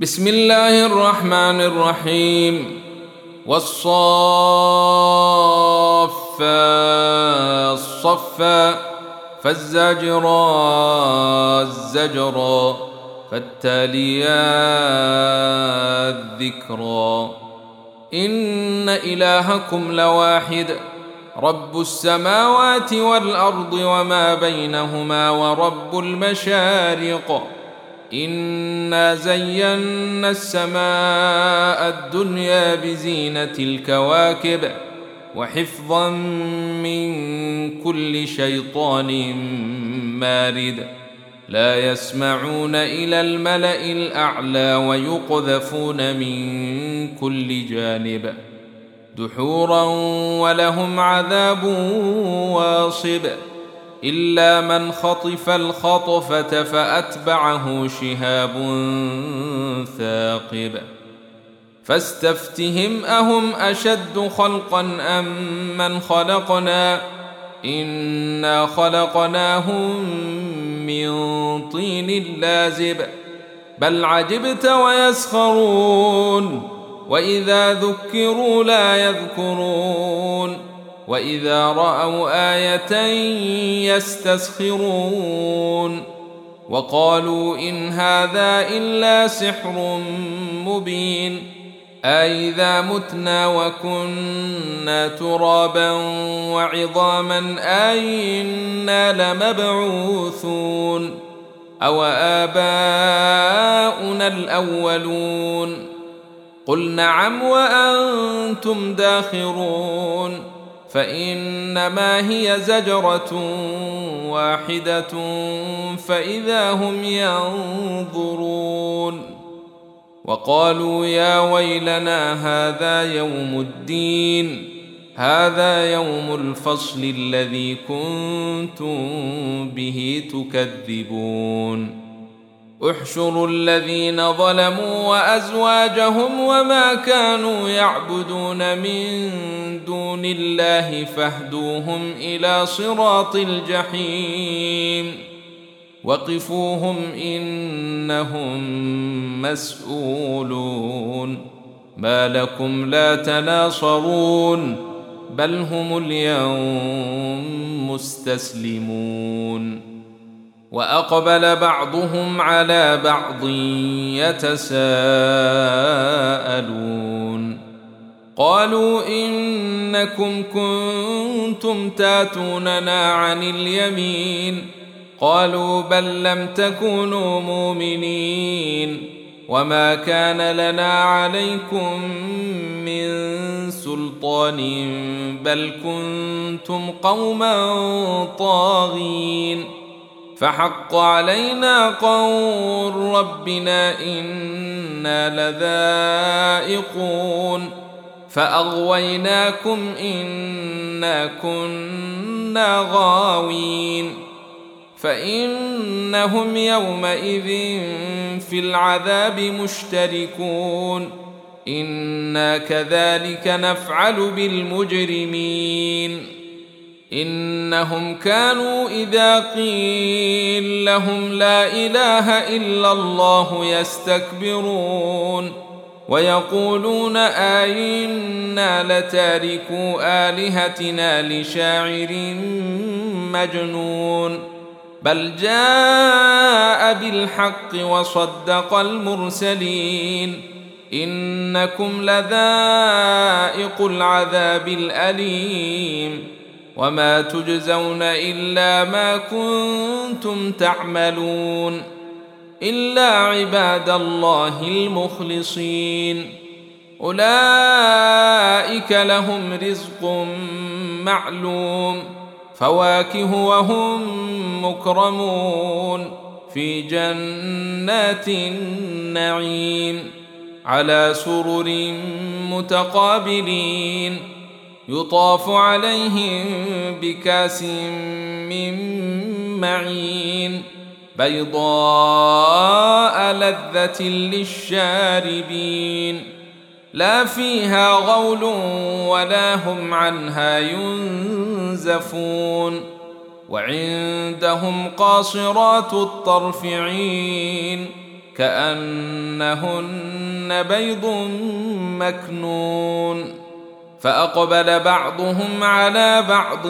بسم الله الرحمن الرحيم. والصافات صفا فالزاجرات زجرا فالتاليات ذكرا. إن إلهكم لواحد رب السماوات والأرض وما بينهما ورب المشارق. إنا زينا السماء الدنيا بزينة الكواكب وحفظا من كل شيطان مارد. لا يسمعون إلى الملأ الأعلى ويقذفون من كل جانب دحورا ولهم عذاب واصب. إلا من خطف الخطفة فأتبعه شهاب ثاقب. فاستفتهم أهم أشد خلقا أم من خلقنا إنا خلقناهم من طين لازب. بل عجبت ويسخرون وإذا ذكروا لا يذكرون وإذا رأوا آية يستسخرون وقالوا إن هذا إلا سحر مبين. أإذا متنا وكنا ترابا وعظاما أإنا لمبعوثون أو آباؤنا الأولون. قل نعم وأنتم داخرون. فإنما هي زجرة واحدة فإذا هم ينظرون. وقالوا يا ويلنا هذا يوم الدين هذا يوم الفصل الذي كنتم به تكذبون. احشروا الذين ظلموا وأزواجهم وما كانوا يعبدون من دون الله فاهدوهم إلى صراط الجحيم. وقفوهم إنهم مسؤولون. ما لكم لا تناصرون بل هم اليوم مستسلمون. وأقبل بعضهم على بعض يتساءلون قالوا إنكم كنتم تاتوننا عن اليمين قالوا بل لم تكونوا مؤمنين وما كان لنا عليكم من سلطان بل كنتم قوما طاغين. فحق علينا قول ربنا إنا لذائقون فأغويناكم إنا كنا غاوين. فإنهم يومئذ في العذاب مشتركون. إنا كذلك نفعل بالمجرمين. إنهم كانوا إذا قيل لهم لا إله إلا الله يستكبرون ويقولون أئنا لتاركو آلهتنا لشاعر مجنون. بل جاء بالحق وصدق المرسلين. إنكم لذائق العذاب الأليم وما تجزون إلا ما كنتم تعملون إلا عباد الله المخلصين. أولئك لهم رزق معلوم فواكه وهم مكرمون في جنات النعيم على سرر متقابلين. يطاف عليهم بكاس من معين بيضاء لذة للشاربين لا فيها غول ولا هم عنها ينزفون. وعندهم قاصرات الطرف عين كأنهن بيض مكنون فأقبل بعضهم على بعض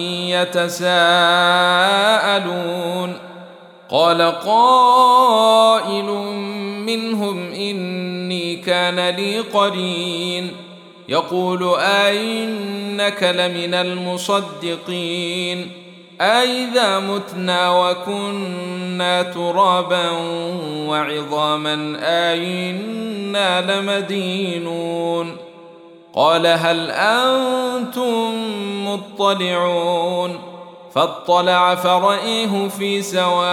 يتساءلون قال قائل منهم إني كان لي قرين يقول أئنك لمن المصدقين أئذا متنا وكنا ترابا وعظاما أئنا لمدينون قال هل أنتم مطلعون فاطلع فرأيه في سواء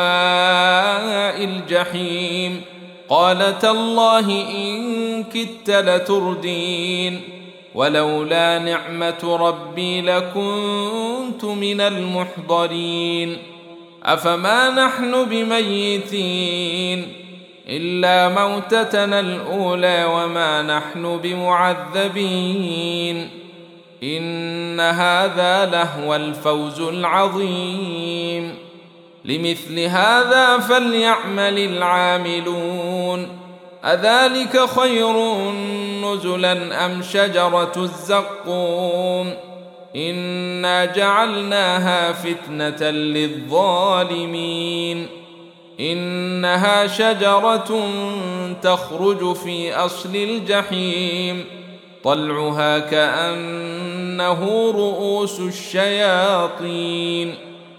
الجحيم قال تالله إن كدت لتردين ولولا نعمة ربي لكنت من المحضرين أفما نحن بميتين إلا موتتنا الأولى وما نحن بمعذبين إن هذا لهو الفوز العظيم لمثل هذا فليعمل العاملون أذلك خير نزلا أم شجرة الزقوم إنا جعلناها فتنة للظالمين إنها شجرة تخرج في أصل الجحيم طلعها كأنه رؤوس الشياطين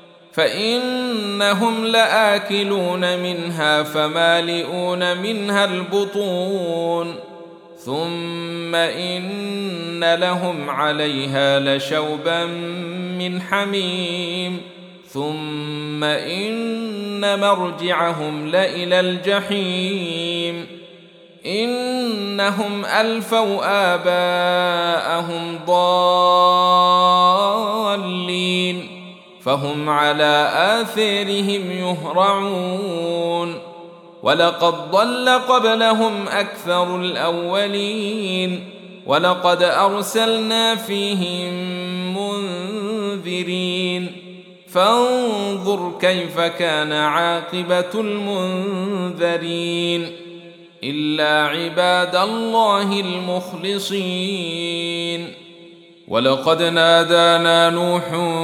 فإنهم لآكلون منها فمالئون منها البطون ثم إن لهم عليها لشوبا من حميم ثم إن مرجعهم لإلى الجحيم إنهم ألفوا آباءهم ضالين فهم على آثارهم يهرعون ولقد ضل قبلهم أكثر الأولين ولقد أرسلنا فيهم منذرين فانظر كيف كان عاقبة المنذرين إلا عباد الله المخلصين ولقد نادانا نوح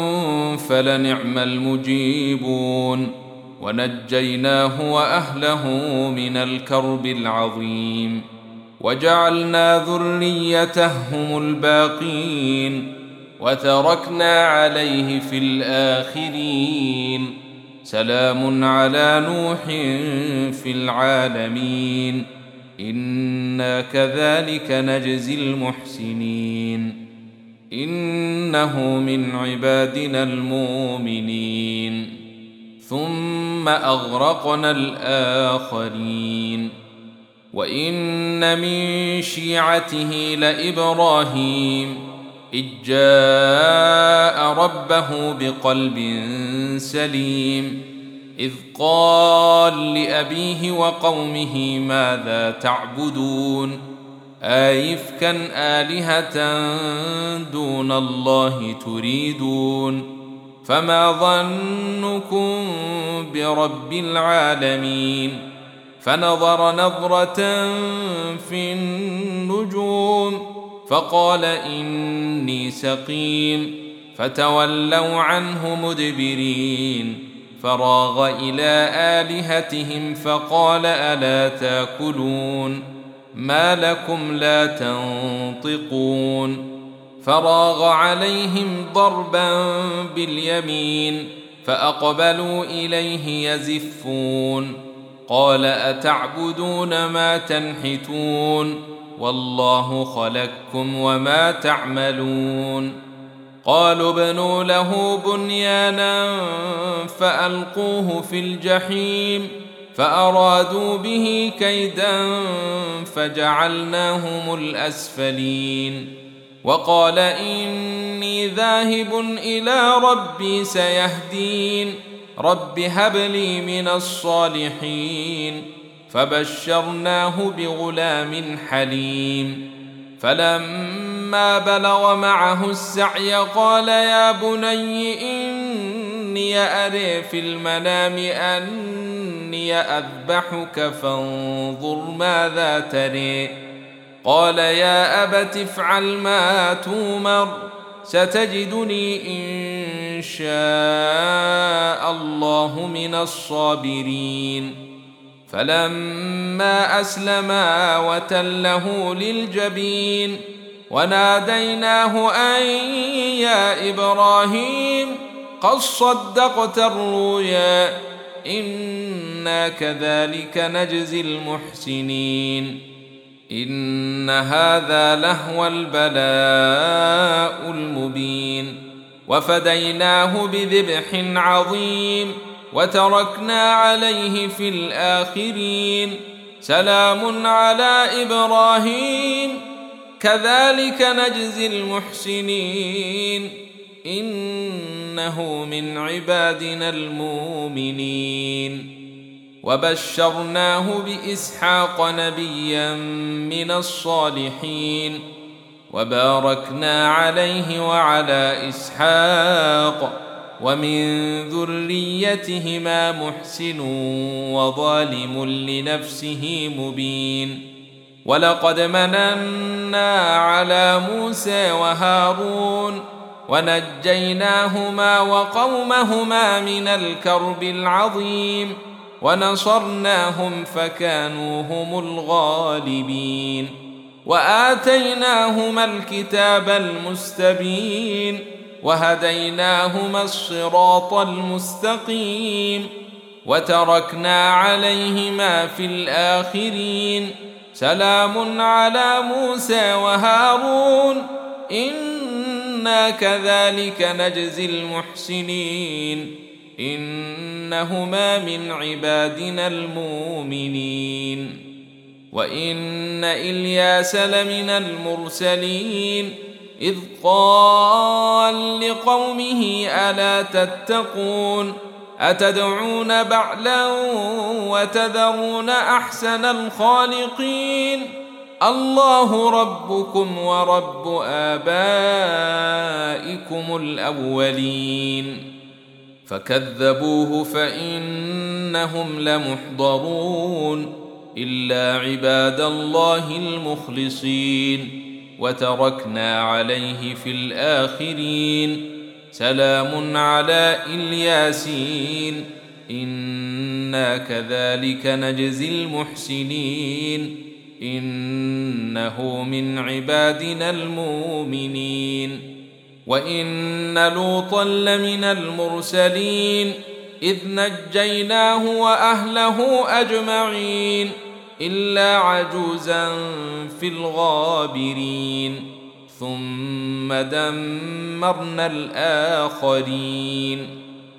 فلنعم المجيبون ونجيناه وأهله من الكرب العظيم وجعلنا ذريته هم الباقين وتركنا عليه في الآخرين سلام على نوح في العالمين إنا كذلك نجزي المحسنين إنه من عبادنا المؤمنين ثم أغرقنا الآخرين وإن من شيعته لإبراهيم إذ جاء ربه بقلب سليم إذ قال لأبيه وقومه ماذا تعبدون أئفكا آلهة دون الله تريدون فما ظنكم برب العالمين فنظر نظرة في النجوم فقال إني سقيم فتولوا عنه مدبرين فراغ إلى آلهتهم فقال ألا تاكلون ما لكم لا تنطقون فراغ عليهم ضربا باليمين فأقبلوا إليه يزفون قال أتعبدون ما تنحتون والله خلقكم وما تعملون قالوا ابنوا له بنيانا فألقوه في الجحيم فأرادوا به كيدا فجعلناهم الأسفلين وقال إني ذاهب إلى ربي سيهدين رب هب لي من الصالحين فبشرناه بغلام حليم فلما بلغ معه السعي قال يا بني إني أرى في المنام أني أذبحك فانظر ماذا تري. قال يا أبت افعل ما تؤمر ستجدني إن شاء الله من الصابرين. فلما أسلما وتله للجبين وناديناه أن يا إبراهيم قد صدقت الرؤيا إنا كذلك نجزي المحسنين. إن هذا لهو البلاء المبين. وفديناه بذبح عظيم وتركنا عليه في الآخرين. سلام على إبراهيم كذلك نجزي المحسنين إنه من عبادنا المؤمنين. وبشرناه بإسحاق نبيا من الصالحين وباركنا عليه وعلى إسحاق ومن ذريتهما محسن وظالم لنفسه مبين. ولقد مننا على موسى وهارون ونجيناهما وقومهما من الكرب العظيم ونصرناهم فكانوا هم الغالبين. وآتيناهما الكتاب المستبين وهديناهما الصراط المستقيم وتركنا عليهما في الآخرين. سلام على موسى وهارون إنا كذلك نجزي المحسنين إنهما من عبادنا المؤمنين. وإن إلياس لمن المرسلين إذ قال لقومه ألا تتقون أتدعون بعلا وتذرون أحسن الخالقين الله ربكم ورب آبائكم الأولين. فكذبوه فإنهم لمحضرون إلا عباد الله المخلصين. وتركنا عليه في الآخرين. سلام على الياسين إنا كذلك نجزي المحسنين إنه من عبادنا المؤمنين. وإن لوطا لمن المرسلين إذ نجيناه وأهله أجمعين إلا عجوزا في الغابرين ثم دمرنا الآخرين.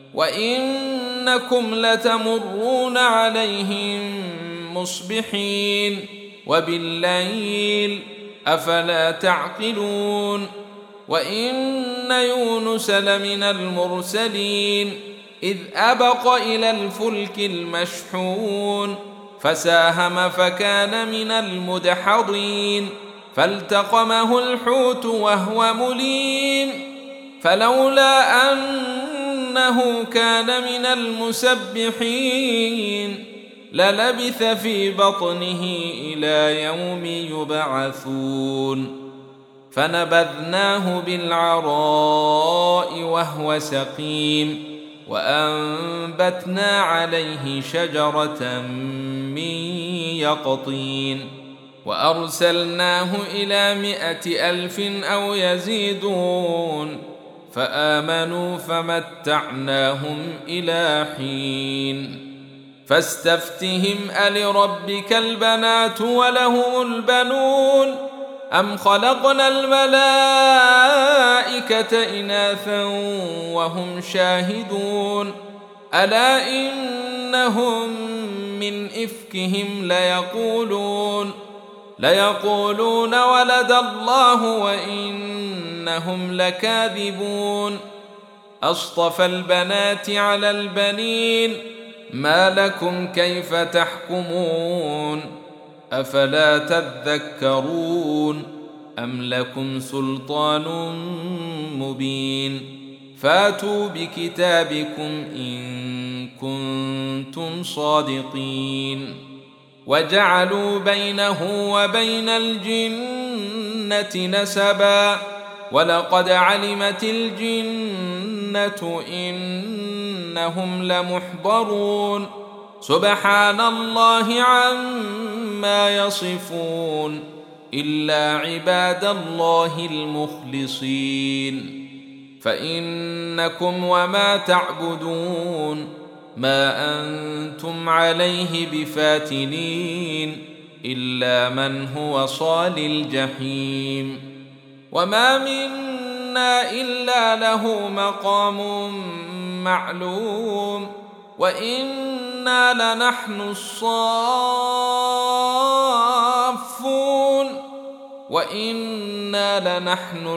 وإنكم لتمرون عليهم مصبحين وبالليل أفلا تعقلون. وإن يونس لمن المرسلين إذ أبق إلى الفلك المشحون فساهم فكان من المدحضين فالتقمه الحوت وهو مليم فلولا أنه كان من المسبحين للبث في بطنه إلى يوم يبعثون. فنبذناه بالعراء وهو سقيم وأنبتنا عليه شجرة من يقطين وأرسلناه إلى 100,000 أو يزيدون فآمنوا فمتعناهم إلى حين. فاستفتهم ألربك البنات ولهم البنون أم خلقنا الملائكة إناثا وهم شاهدون ألا إنهم من إفكهم ليقولون ولد الله وإنهم لكاذبون. أصطفى البنات على البنين ما لكم كيف تحكمون أفلا تذكرون أم لكم سلطان مبين فاتوا بكتابكم إن كنتم صادقين. وجعلوا بينه وبين الجنة نسبا ولقد علمت الجنة إنهم لمحضرون سبحان الله عما يصفون إلا عباد الله المخلصين. فإنكم وما تعبدون ما أنتم عليه بفاتنين إلا من هو صال الجحيم. وما منا إلا له مقام معلوم وإنا لنحن الصافون وإنا لنحن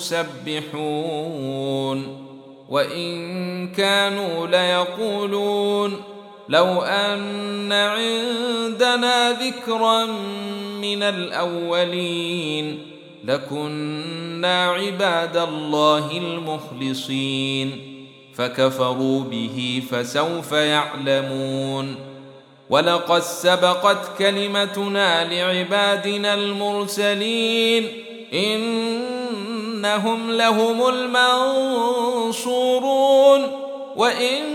المسبحون. وإن كانوا ليقولون لو أن عندنا ذكرا من الأولين لكنا عباد الله المخلصين فكفروا به فسوف يعلمون. ولقد سبقت كلمتنا لعبادنا المرسلين إنهم لهم المنصورون وإن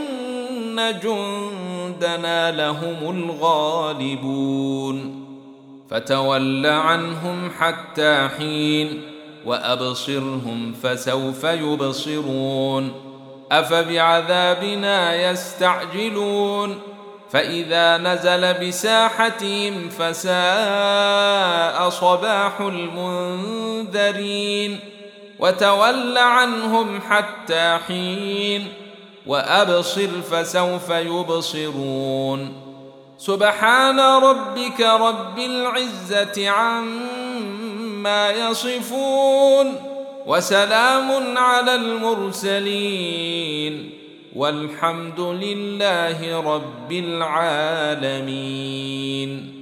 جندنا لهم الغالبون. فتول عنهم حتى حين وأبصرهم فسوف يبصرون. أفبعذابنا يستعجلون فإذا نزل بساحتهم فساء صباح المنذرين. وتول عنهم حتى حين وأبصر فسوف يبصرون. سبحان ربك رب العزة عما يصفون وسلام على المرسلين والحمد لله رب العالمين.